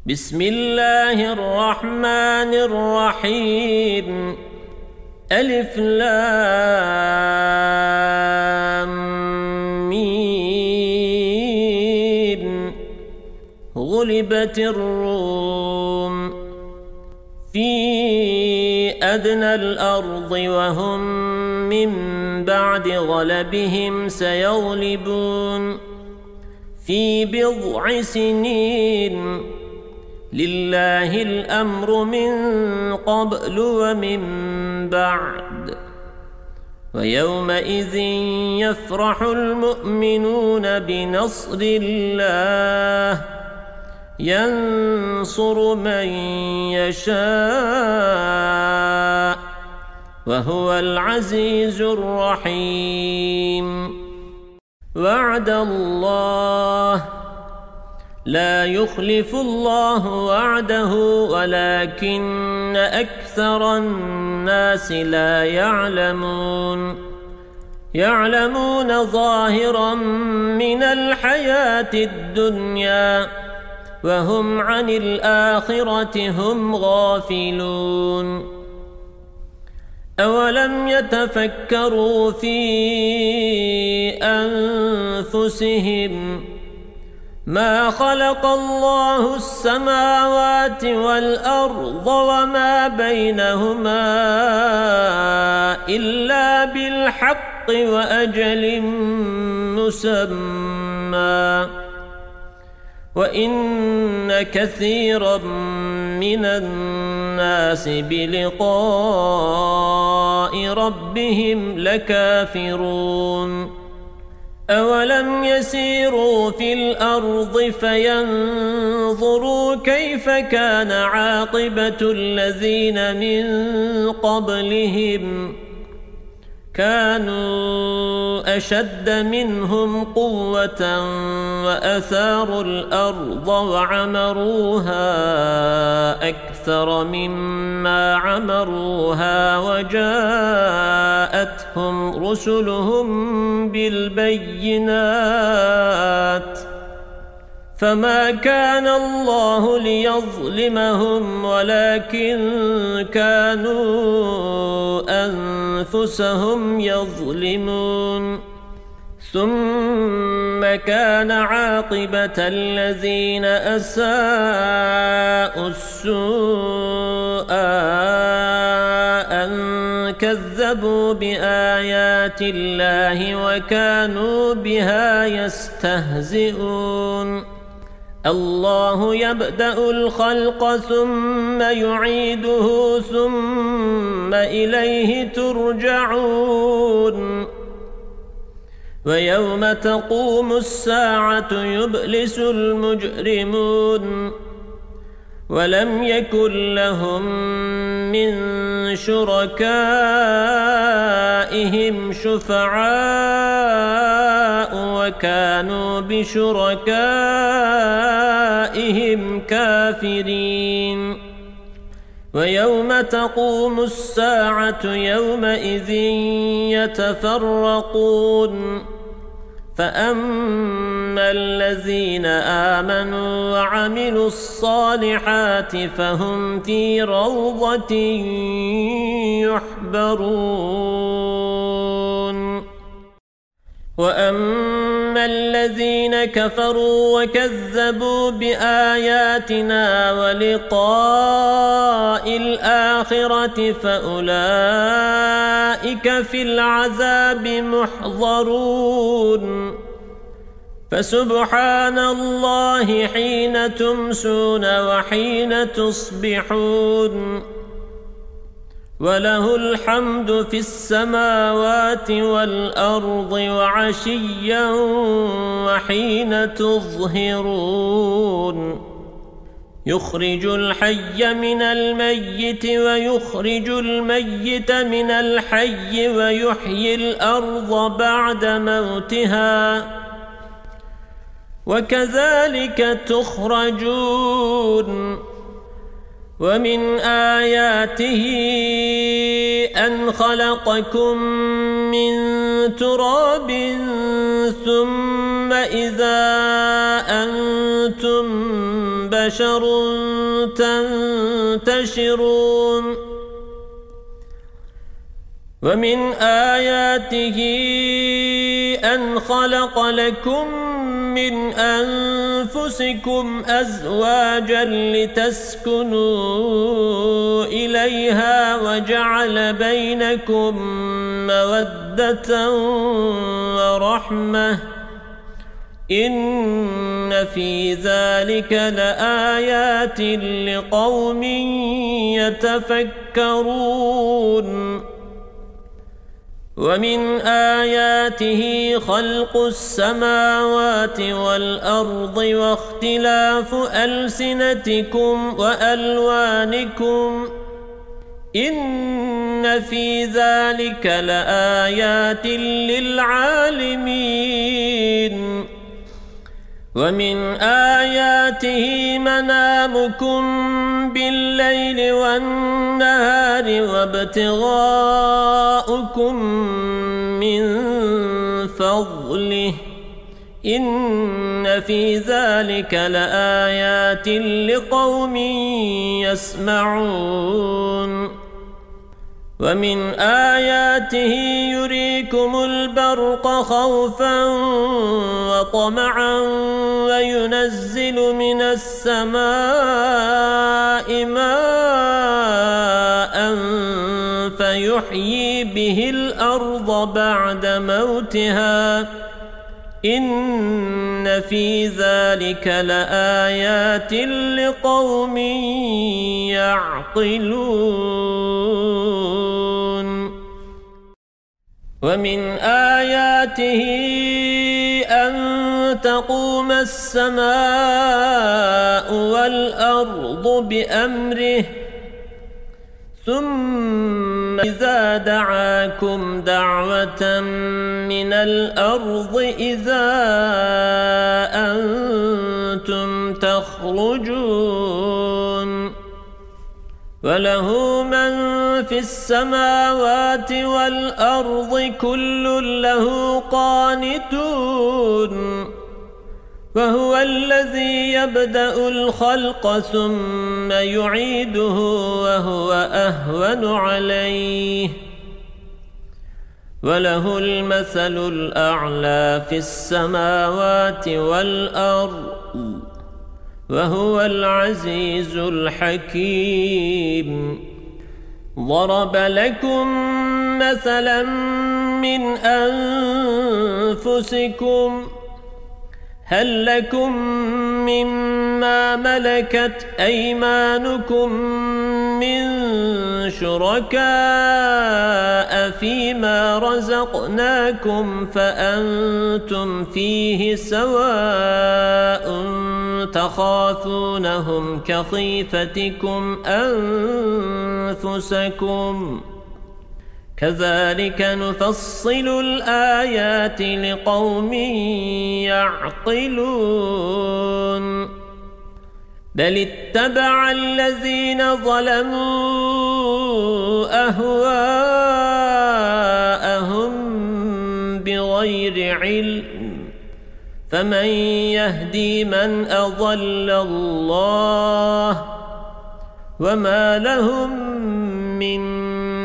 بسم الله الرحمن الرحيم ألف لام ميم غلبت الروم في أدنى الأرض وهم من بعد غلبهم سيغلبون في بضع سنين لله الأمر من قبل ومن بعد ويومئذ يفرح المؤمنون بنصر الله ينصر من يشاء وهو العزيز الرحيم وعد الله لا يخلف الله وعده ولكن أكثر الناس لا يعلمون ظاهرا من الحياة الدنيا وهم عن الآخرة هم غافلون أولم يتفكروا في أنفسهم ما خلق الله السماوات والأرض وما بينهما إلا بالحق وأجل مسمى وإن كثيرا من الناس بلقاء ربهم لكافرون أولم يسيروا في الأرض فينظروا كيف كان عاقبة الذين من قبلهم كانوا أشد منهم قوة وأثاروا الأرض وعمروها أكثر مما عمروها وجاءتهم رسلهم بالبينات فما كان الله ليظلمهم ولكن كانوا أنفسهم يظلمون ثم كان عاقبة الذين أساءوا السوء أن كذبوا بآيات الله وكانوا بها يستهزئون الله يبدأ الخلق ثم يعيده ثم إليه ترجعون ويوم تقوم الساعة يبلس المجرمون ولم يكن لهم من شركائهم شفعاء وكانوا بشركائهم كافرين ويوم تقوم الساعة يومئذ يتفرقون فأما الذين آمنوا وعملوا الصالحات فهم في روضة يحبرون وأما الذين كفروا وكذبوا بآياتنا ولقاء الآخرة فأولئك في العذاب محضرون فسبحان الله حين تمسون وحين تصبحون وله الحمد في السماوات والأرض وعشيا وحين تظهرون يخرج الحي من الميت ويخرج الميت من الحي ويحيي الأرض بعد موتها وكذلك تخرجون ومن آياته أن خلقكم من تراب ثم إذا أنتم بشر تنتشرون ومن آياته أن خلق لكم من أنفسكم أزواجا لتسكنوا إليها وجعل بينكم مودة ورحمة إن في ذلك لآيات لقوم يتفكرون ومن آياته خلق السماوات والأرض واختلاف ألسنتكم وألوانكم إن في ذلك لآيات للعالمين ومن آياته منامكم بالليل والنهار وابتغاؤكم من فضله إن في ذلك لآيات لقوم يسمعون ومن آياته يريكم البرق خوفا وطمعا وينزل من السماء ماء فيحيي به الأرض بعد موتها إن في ذلك لآيات لقوم يعقلون ومن آياته أن تقوم السماء والأرض بأمره ثم إذا دعاكم دعوة من الأرض إذا أنتم تخرجون وله من في السماوات والأرض كل له قانتون وهو الذي يبدأ الخلق ثم يعيده وهو أهون عليه وله المثل الأعلى في السماوات والأرض وهو العزيز الحكيم ضرب لكم مثلا من أنفسكم هل لكم مما ملكت أيمانكم من شركاء فيما رزقناكم فأنتم فيه سواء تخافونهم كخيفتكم أنفسكم كذلك نفصل الآيات لقوم يعقلون بل اتبع الذين ظلموا أهواءهم بغير علم فمن يهدي من أضل الله وما لهم من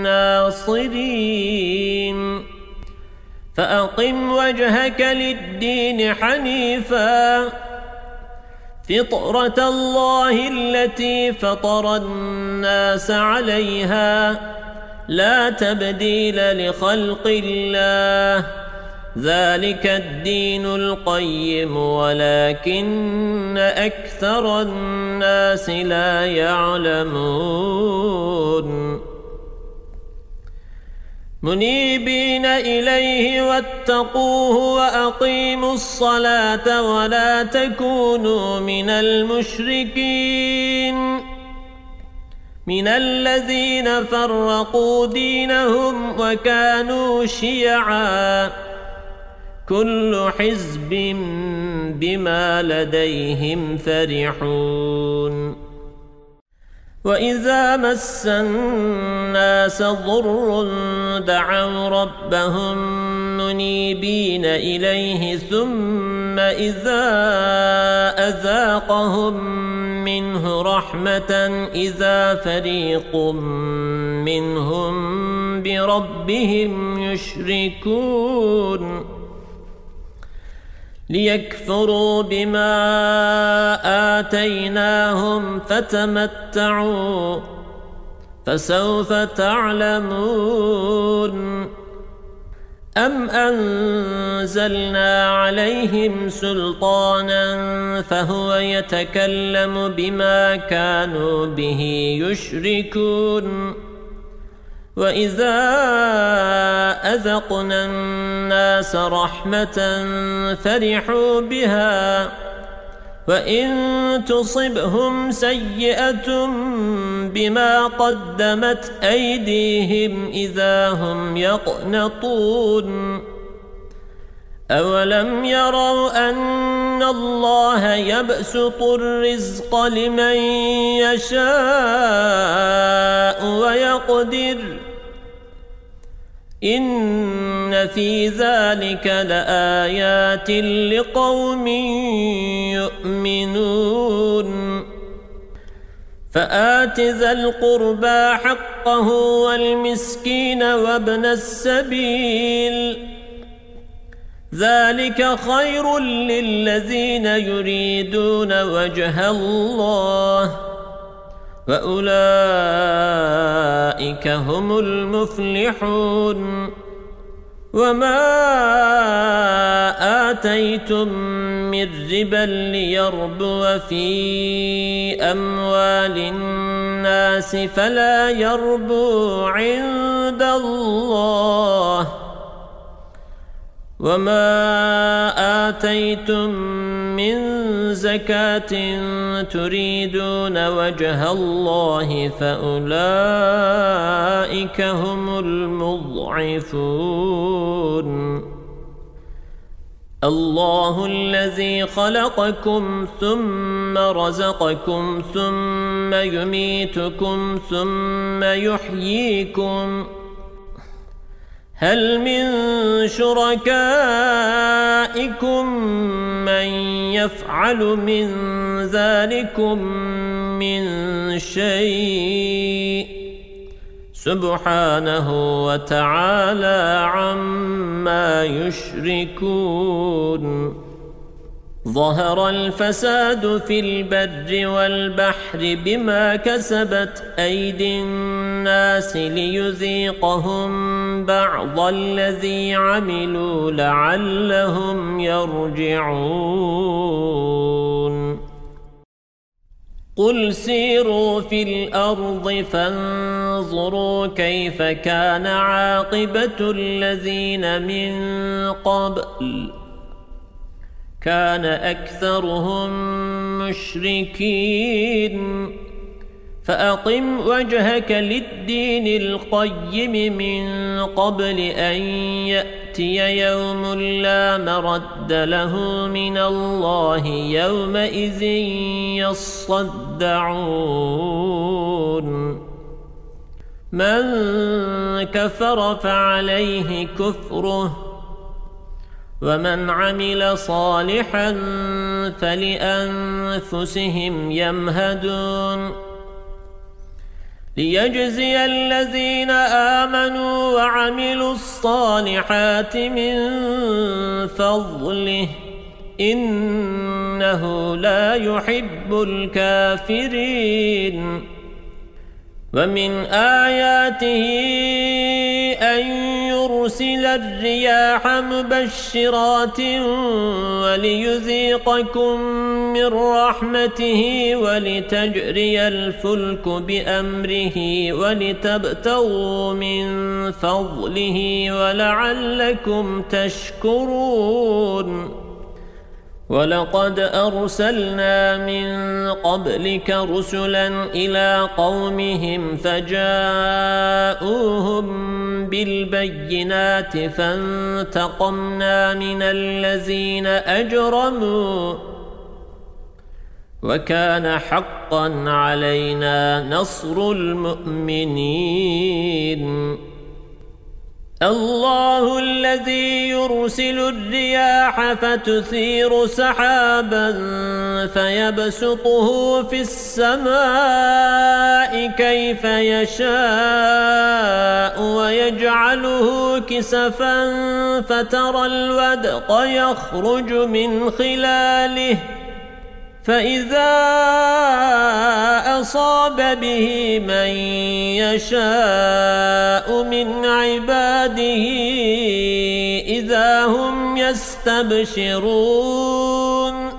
ناصرين فأقم وجهك للدين حنيفا فطرة الله التي فطر الناس عليها لا تبديل لخلق الله ذلك الدين القيم ولكن أكثر الناس لا يعلمون منيبين إليه واتقوه وأقيموا الصلاة ولا تكونوا من المشركين من الذين فرقوا دينهم وكانوا شيعا كل حزب بما لديهم فرحون وإذا مس الناس ضر دعوا ربهم منيبين إليه ثم إذا أذاقهم منه رحمة إذا فريق منهم بربهم يشركون ليكفروا بما آتيناهم فتمتعوا فسوف تعلمون أم أنزلنا عليهم سلطانا فهو يتكلم بما كانوا به يشركون وإذا أذقنا الناس رحمة فرحوا بها وإن تصبهم سيئة بما قدمت أيديهم إذا هم يقنطون أولم يروا أن الله يبسط الرزق لمن يشاء ويقدر إن في ذلك لآيات لقوم يؤمنون فآت ذا القربى حقه والمسكين وابن السبيل ذلك خير للذين يريدون وجه الله وأولئك هم المفلحون وما آتيتم من ربا ليربو في أموال الناس فلا يربو عند الله وما آتيتم من زكاة تريدون وجه الله فأولئك هم المضعفون الله الذي خلقكم ثم رزقكم ثم يميتكم ثم يحييكم هل من شركائكم من يفعل من ذلكم من شيء سبحانه وتعالى عما يشركون ظهر الفساد في البر والبحر بما كسبت أيدي الناس ليذيقهم بعض الذي عملوا لعلهم يرجعون قل سيروا في الأرض فانظروا كيف كان عاقبة الذين من قبل كان أكثرهم مشركين فأقم وجهك للدين القيم من قبل أن يأتي يوم لا مرد له من الله يومئذ يصدعون من كفر فعليه كفره ومن عمل صالحا فلأنفسهم يمهدون ليجزي الذين آمنوا وعملوا الصالحات من فضله إنه لا يحب الكافرين ومن آياته أن يرسل الرياح مبشرات وليذيقكم من رحمته ولتجري الفلك بأمره ولتبتغوا من فضله ولعلكم تشكرون ولقد أرسلنا من قبلك رسلا إلى قومهم فجاءوهم بالبينات فانتقمنا من الذين أجرموا وكان حقا علينا نصر المؤمنين الله الذي يرسل الرياح فتثير سحابا فيبسطه في السماء كيف يشاء ويجعله كسفا فترى الودق يخرج من خلاله فإذا أصاب به من يشاء من عباده إذا هم يستبشرون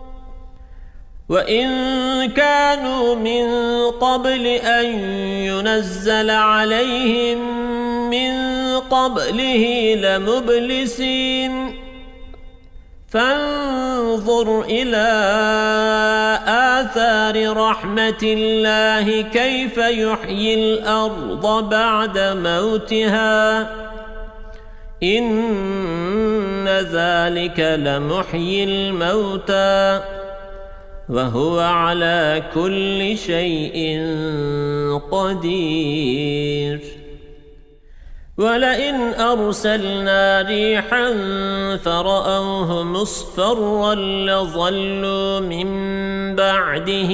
وإن كانوا من قبل أن ينزل عليهم من قبله لمبلسين فانظر إلى آثار رحمة الله كيف يحيي الأرض بعد موتها إن ذلك لمحيي الموتى وهو على كل شيء قدير ولئن أرسلنا ريحا فرأوه مصفرا لظلوا من بعده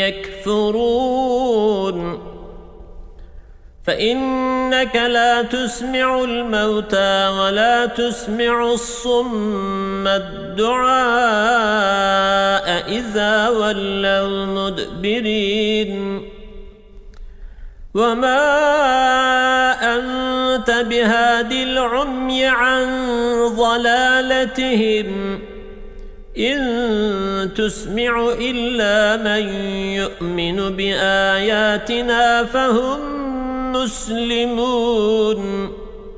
يكفرون فإنك لا تسمع الموتى ولا تسمع الصم الدعاء إذا ولوا مدبرين وما أنت بهاد العمي عن ضلالتهم إن تسمع إلا من يؤمن بآياتنا فهم مسلمون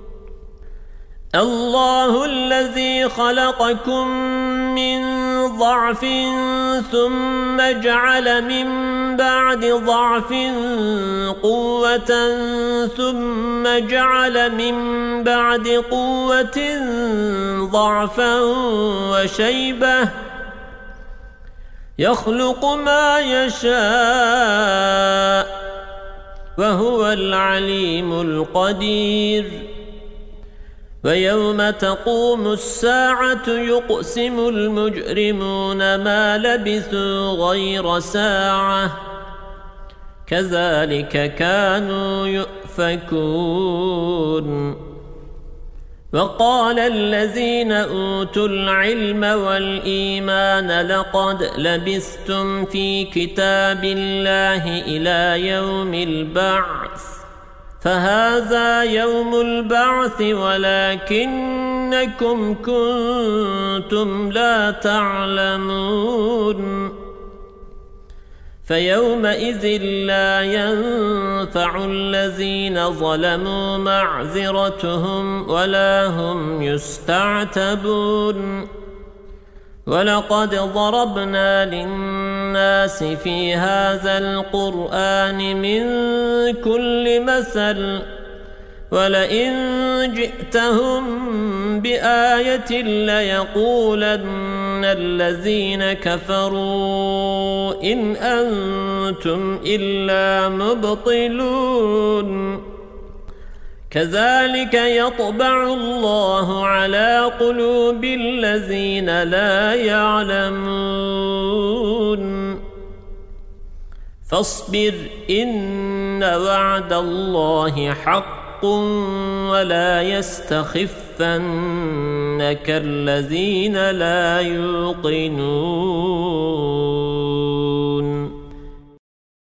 الله الذي خلقكم من ضعف ثم جعل من بعد ضعف قوة ثم جعل من بعد قوة ضعفا وشيبة يخلق ما يشاء وهو العليم القدير ويوم تقوم الساعة يقسم المجرمون ما لبثوا غير ساعة كذلك كانوا يؤفكون وقال الذين أوتوا العلم والإيمان لقد لبثتم في كتاب الله إلى يوم البعث فهذا يوم البعث ولكنكم كنتم لا تعلمون فيومئذ لا ينفع الذين ظلموا معذرتهم ولا هم يستعتبون ولقد ضربنا للناس في هذا القرآن من كل مثل ولئن جئتهم بآية ليقولن الذين كفروا إن أنتم إلا مبطلون كذلك يطبع الله على قلوب الذين لا يعلمون فاصبر إن وعد الله حق ولا يستخفنك الذين لا يوقنون